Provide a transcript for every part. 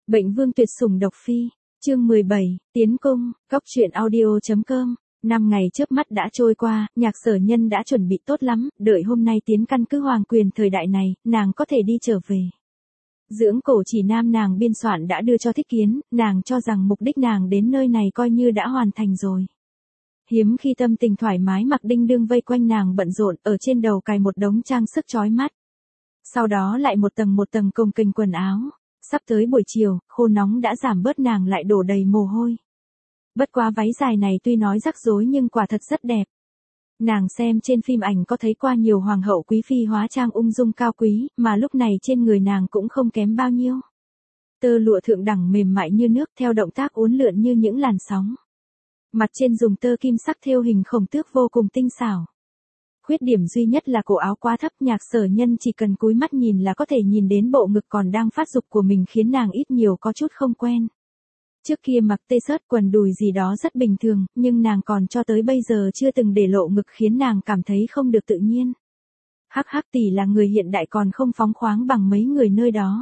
Bệnh vương tuyệt sủng độc phi, chương 17, tiến cung, góc truyện audio.com. 5 ngày chớp mắt đã trôi qua, Nhạc Sở Nhân đã chuẩn bị tốt lắm, đợi hôm nay tiến căn cứ hoàng quyền thời đại này, nàng có thể đi trở về. Dưỡng cổ chỉ nam nàng biên soạn đã đưa cho Thích Kiến, nàng cho rằng mục đích nàng đến nơi này coi như đã hoàn thành rồi. Hiếm khi tâm tình thoải mái mặc đinh đương vây quanh nàng bận rộn, ở trên đầu cài một đống trang sức chói mắt. Sau đó lại một tầng cồng kềnh quần áo. Sắp tới buổi chiều, khô nóng đã giảm bớt, nàng lại đổ đầy mồ hôi. Bất quá váy dài này tuy nói rắc rối nhưng quả thật rất đẹp. Nàng xem trên phim ảnh có thấy qua nhiều hoàng hậu quý phi hóa trang ung dung cao quý, mà lúc này trên người nàng cũng không kém bao nhiêu. Tơ lụa thượng đẳng mềm mại như nước theo động tác uốn lượn như những làn sóng. Mặt trên dùng tơ kim sắc thêu hình khổng tước vô cùng tinh xảo. Khuyết điểm duy nhất là cổ áo quá thấp, Nhạc Sở Nhân chỉ cần cúi mắt nhìn là có thể nhìn đến bộ ngực còn đang phát dục của mình, khiến nàng ít nhiều có chút không quen. Trước kia mặc t-shirt quần đùi gì đó rất bình thường, nhưng nàng còn cho tới bây giờ chưa từng để lộ ngực, khiến nàng cảm thấy không được tự nhiên. Hắc tỷ là người hiện đại còn không phóng khoáng bằng mấy người nơi đó.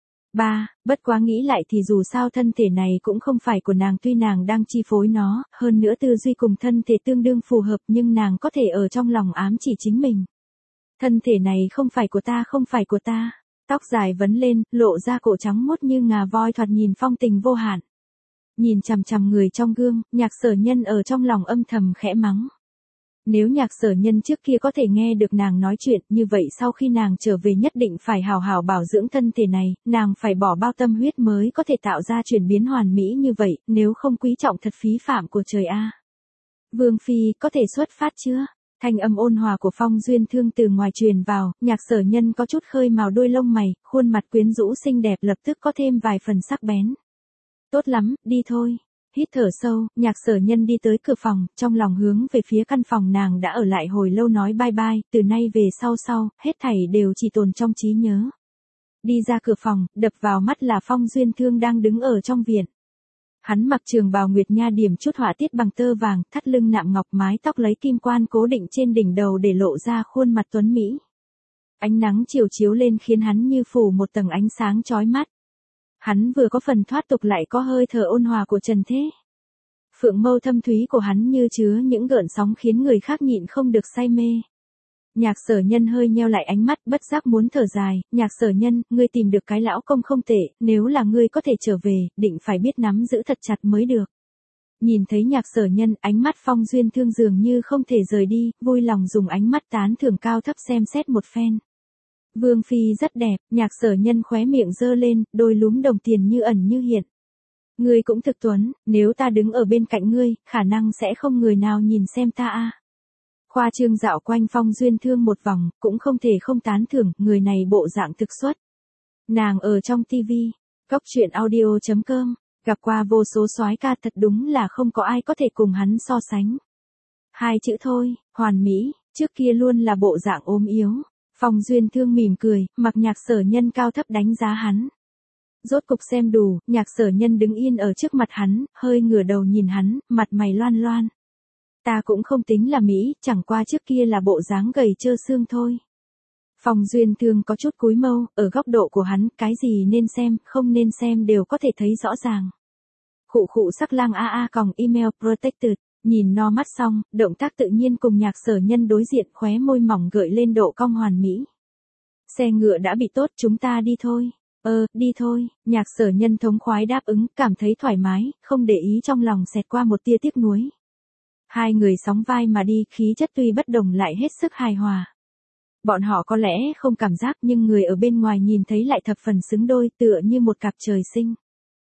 Bất quá nghĩ lại thì dù sao thân thể này cũng không phải của nàng, tuy nàng đang chi phối nó, hơn nữa tư duy cùng thân thể tương đương phù hợp, nhưng nàng có thể ở trong lòng ám chỉ chính mình. Thân thể này không phải của ta. Tóc dài vấn lên, lộ ra cổ trắng mốt như ngà voi, thoạt nhìn phong tình vô hạn. Nhìn chằm chằm người trong gương, Nhạc Sở Nhân ở trong lòng âm thầm khẽ mắng. Nếu Nhạc Sở Nhân trước kia có thể nghe được nàng nói chuyện, như vậy sau khi nàng trở về nhất định phải hào hào bảo dưỡng thân thể này, nàng phải bỏ bao tâm huyết mới có thể tạo ra chuyển biến hoàn mỹ như vậy, nếu không quý trọng thật phí phạm của trời a. Vương phi, có thể xuất phát chưa? Thanh âm ôn hòa của Phong Duyên Thương từ ngoài truyền vào, Nhạc Sở Nhân có chút khơi màu đôi lông mày, khuôn mặt quyến rũ xinh đẹp lập tức có thêm vài phần sắc bén. Tốt lắm, đi thôi. Hít thở sâu, Nhạc Sở Nhân đi tới cửa phòng, trong lòng hướng về phía căn phòng nàng đã ở lại hồi lâu, nói bye bye, từ nay về sau, hết thảy đều chỉ tồn trong trí nhớ. Đi ra cửa phòng, đập vào mắt là Phong Duyên Thương đang đứng ở trong viện. Hắn mặc trường bào nguyệt nha điểm chút họa tiết bằng tơ vàng, thắt lưng nạm ngọc, mái tóc lấy kim quan cố định trên đỉnh đầu để lộ ra khuôn mặt tuấn mỹ. Ánh nắng chiều chiếu lên khiến hắn như phủ một tầng ánh sáng chói mắt. Hắn vừa có phần thoát tục lại có hơi thở ôn hòa của trần thế. Phượng mâu thâm thúy của hắn như chứa những gợn sóng khiến người khác nhịn không được say mê. Nhạc Sở Nhân hơi nheo lại ánh mắt, bất giác muốn thở dài. Nhạc Sở Nhân, ngươi tìm được cái lão công không tệ, nếu là ngươi có thể trở về, định phải biết nắm giữ thật chặt mới được. Nhìn thấy Nhạc Sở Nhân, ánh mắt Phong Duyên Thương dường như không thể rời đi, vui lòng dùng ánh mắt tán thưởng cao thấp xem xét một phen. Vương phi rất đẹp, Nhạc Sở Nhân khóe miệng giơ lên, đôi lúm đồng tiền như ẩn như hiện. Ngươi cũng thực tuấn, nếu ta đứng ở bên cạnh ngươi, khả năng sẽ không người nào nhìn xem ta a. Khoa trương dạo quanh Phong Duyên Thương một vòng, cũng không thể không tán thưởng, người này bộ dạng thực xuất. Nàng ở trong tivi, góc truyện audio.com, gặp qua vô số soái ca, thật đúng là không có ai có thể cùng hắn so sánh. 2 chữ thôi, hoàn mỹ, trước kia luôn là bộ dạng ốm yếu. Phong Duyên Thương mỉm cười, mặc Nhạc Sở Nhân cao thấp đánh giá hắn. Rốt cục xem đủ, Nhạc Sở Nhân đứng yên ở trước mặt hắn, hơi ngửa đầu nhìn hắn, mặt mày loan loan. Ta cũng không tính là mỹ, chẳng qua trước kia là bộ dáng gầy trơ xương thôi. Phong Duyên Thương có chút cúi mâu, ở góc độ của hắn, cái gì nên xem, không nên xem đều có thể thấy rõ ràng. Khụ sắc lang còng email protected. Nhìn no mắt xong, động tác tự nhiên cùng Nhạc Sở Nhân đối diện, khóe môi mỏng gợi lên độ cong hoàn mỹ. Xe ngựa đã bị tốt, chúng ta đi thôi. Đi thôi, Nhạc Sở Nhân thống khoái đáp ứng, cảm thấy thoải mái, không để ý trong lòng xẹt qua một tia tiếc nuối. Hai người sóng vai mà đi, khí chất tuy bất đồng lại hết sức hài hòa. Bọn họ có lẽ không cảm giác, nhưng người ở bên ngoài nhìn thấy lại thập phần xứng đôi, tựa như một cặp trời sinh.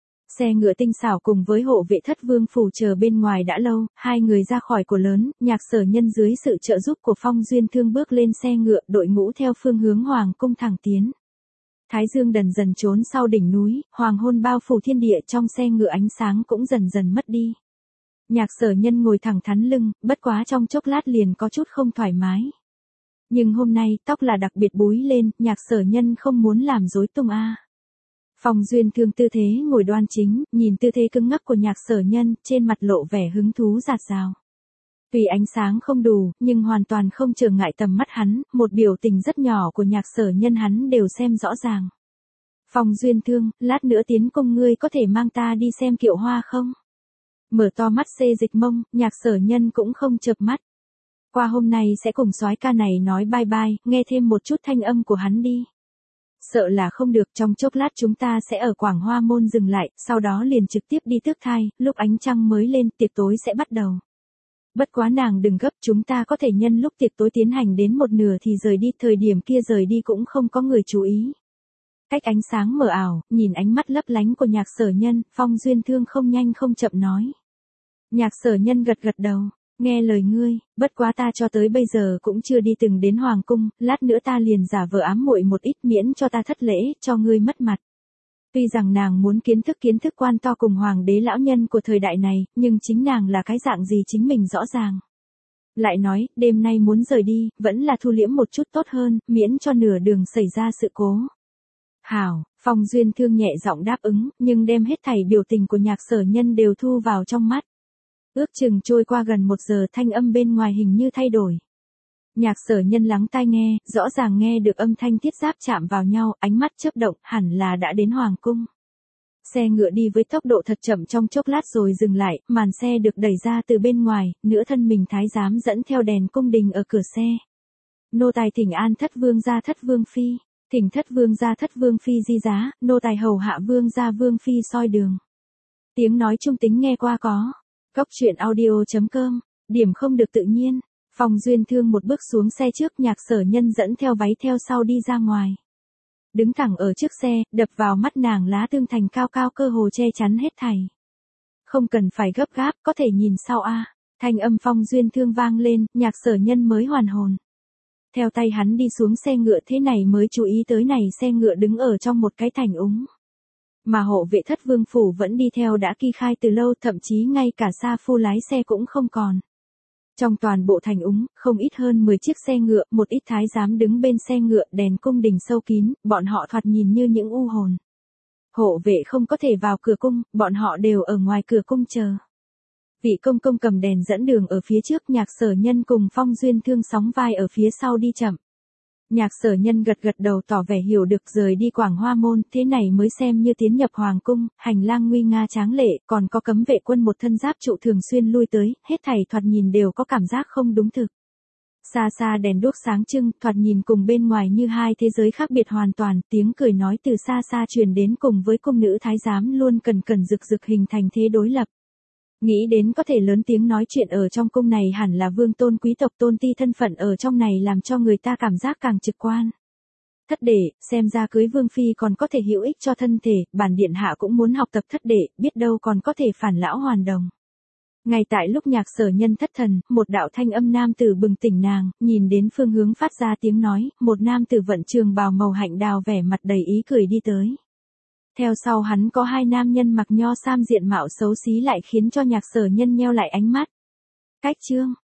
Xe ngựa tinh xảo cùng với hộ vệ thất vương phủ chờ bên ngoài đã lâu, hai người ra khỏi cửa lớn, Nhạc Sở Nhân dưới sự trợ giúp của Phong Duyên Thương bước lên xe ngựa, đội ngũ theo phương hướng hoàng cung thẳng tiến. Thái dương dần dần trốn sau đỉnh núi, hoàng hôn bao phủ thiên địa, trong xe ngựa ánh sáng cũng dần dần mất đi. Nhạc Sở Nhân ngồi thẳng thắn lưng, bất quá trong chốc lát liền có chút không thoải mái. Nhưng hôm nay, tóc là đặc biệt búi lên, Nhạc Sở Nhân không muốn làm rối tung a. Phong Duyên Thương tư thế ngồi đoan chính, nhìn tư thế cứng ngắc của Nhạc Sở Nhân, trên mặt lộ vẻ hứng thú rạt rào. Tuy ánh sáng không đủ, nhưng hoàn toàn không trở ngại tầm mắt hắn, một biểu tình rất nhỏ của Nhạc Sở Nhân hắn đều xem rõ ràng. Phong Duyên Thương, lát nữa tiến cung ngươi có thể mang ta đi xem kiệu hoa không? Mở to mắt xê dịch mông, Nhạc Sở Nhân cũng không chợp mắt. Qua hôm nay sẽ cùng soái ca này nói bye bye, nghe thêm một chút thanh âm của hắn đi. Sợ là không được, trong chốc lát chúng ta sẽ ở Quảng Hoa Môn dừng lại, sau đó liền trực tiếp đi tước thai, lúc ánh trăng mới lên, tiệc tối sẽ bắt đầu. Bất quá nàng đừng gấp, chúng ta có thể nhân lúc tiệc tối tiến hành đến một nửa thì rời đi, thời điểm kia rời đi cũng không có người chú ý. Cách ánh sáng mờ ảo, nhìn ánh mắt lấp lánh của Nhạc Sở Nhân, Phong Duyên Thương không nhanh không chậm nói. Nhạc Sở Nhân gật gật đầu, nghe lời ngươi, bất quá ta cho tới bây giờ cũng chưa đi từng đến hoàng cung, lát nữa ta liền giả vờ ám muội một ít miễn cho ta thất lễ, cho ngươi mất mặt. Tuy rằng nàng muốn kiến thức quan to cùng hoàng đế lão nhân của thời đại này, nhưng chính nàng là cái dạng gì chính mình rõ ràng. Lại nói, đêm nay muốn rời đi, vẫn là thu liễm một chút tốt hơn, miễn cho nửa đường xảy ra sự cố. Hảo, Phong Duyên Thương nhẹ giọng đáp ứng, nhưng đem hết thảy biểu tình của Nhạc Sở Nhân đều thu vào trong mắt. Ước chừng trôi qua gần 1 giờ, thanh âm bên ngoài hình như thay đổi. Nhạc Sở Nhân lắng tai nghe, rõ ràng nghe được âm thanh thiết giáp chạm vào nhau, ánh mắt chớp động, hẳn là đã đến hoàng cung. Xe ngựa đi với tốc độ thật chậm trong chốc lát rồi dừng lại, màn xe được đẩy ra từ bên ngoài, nửa thân mình thái giám dẫn theo đèn cung đình ở cửa xe. Nô tài thỉnh an thất vương gia thất vương phi, thỉnh thất vương gia thất vương phi di giá, nô tài hầu hạ vương gia vương phi soi đường. Tiếng nói trung tính nghe qua có. Cóc truyện audio.com, điểm không được tự nhiên. Phong Duyên Thương một bước xuống xe trước, Nhạc Sở Nhân dẫn theo váy theo sau đi ra ngoài. Đứng thẳng ở trước xe, đập vào mắt nàng lá tương thành cao cao cơ hồ che chắn hết thảy. Không cần phải gấp gáp, có thể nhìn sau a. Thanh âm Phong Duyên Thương vang lên, Nhạc Sở Nhân mới hoàn hồn. Theo tay hắn đi xuống xe ngựa, thế này mới chú ý tới này xe ngựa đứng ở trong một cái thành úng. Mà hộ vệ thất vương phủ vẫn đi theo đã kỳ khai từ lâu, thậm chí ngay cả sa phu lái xe cũng không còn. Trong toàn bộ thành úng, không ít hơn 10 chiếc xe ngựa, một ít thái giám đứng bên xe ngựa, đèn cung đình sâu kín, bọn họ thoạt nhìn như những u hồn. Hộ vệ không có thể vào cửa cung, bọn họ đều ở ngoài cửa cung chờ. Vị công công cầm đèn dẫn đường ở phía trước, Nhạc Sở Nhân cùng Phong Duyên Thương sóng vai ở phía sau đi chậm. Nhạc Sở Nhân gật gật đầu tỏ vẻ hiểu được, rời đi Quảng Hoa Môn, thế này mới xem như tiến nhập hoàng cung, hành lang nguy nga tráng lệ, còn có cấm vệ quân một thân giáp trụ thường xuyên lui tới, hết thảy thoạt nhìn đều có cảm giác không đúng thực. Xa xa đèn đuốc sáng trưng, thoạt nhìn cùng bên ngoài như hai thế giới khác biệt hoàn toàn, tiếng cười nói từ xa xa truyền đến cùng với cung nữ thái giám luôn cần rực rực hình thành thế đối lập. Nghĩ đến có thể lớn tiếng nói chuyện ở trong cung này hẳn là vương tôn quý tộc tôn ti thân phận ở trong này làm cho người ta cảm giác càng trực quan. Thất đệ, xem ra cưới vương phi còn có thể hữu ích cho thân thể, bản điện hạ cũng muốn học tập thất đệ, biết đâu còn có thể phản lão hoàn đồng. Ngay tại lúc Nhạc Sở Nhân thất thần, một đạo thanh âm nam tử bừng tỉnh nàng, nhìn đến phương hướng phát ra tiếng nói, một nam tử vận trường bào màu hạnh đào vẻ mặt đầy ý cười đi tới. Theo sau hắn có 2 nam nhân mặc nho sam diện mạo xấu xí lại khiến cho Nhạc Sở Nhân nheo lại ánh mắt. Cách chương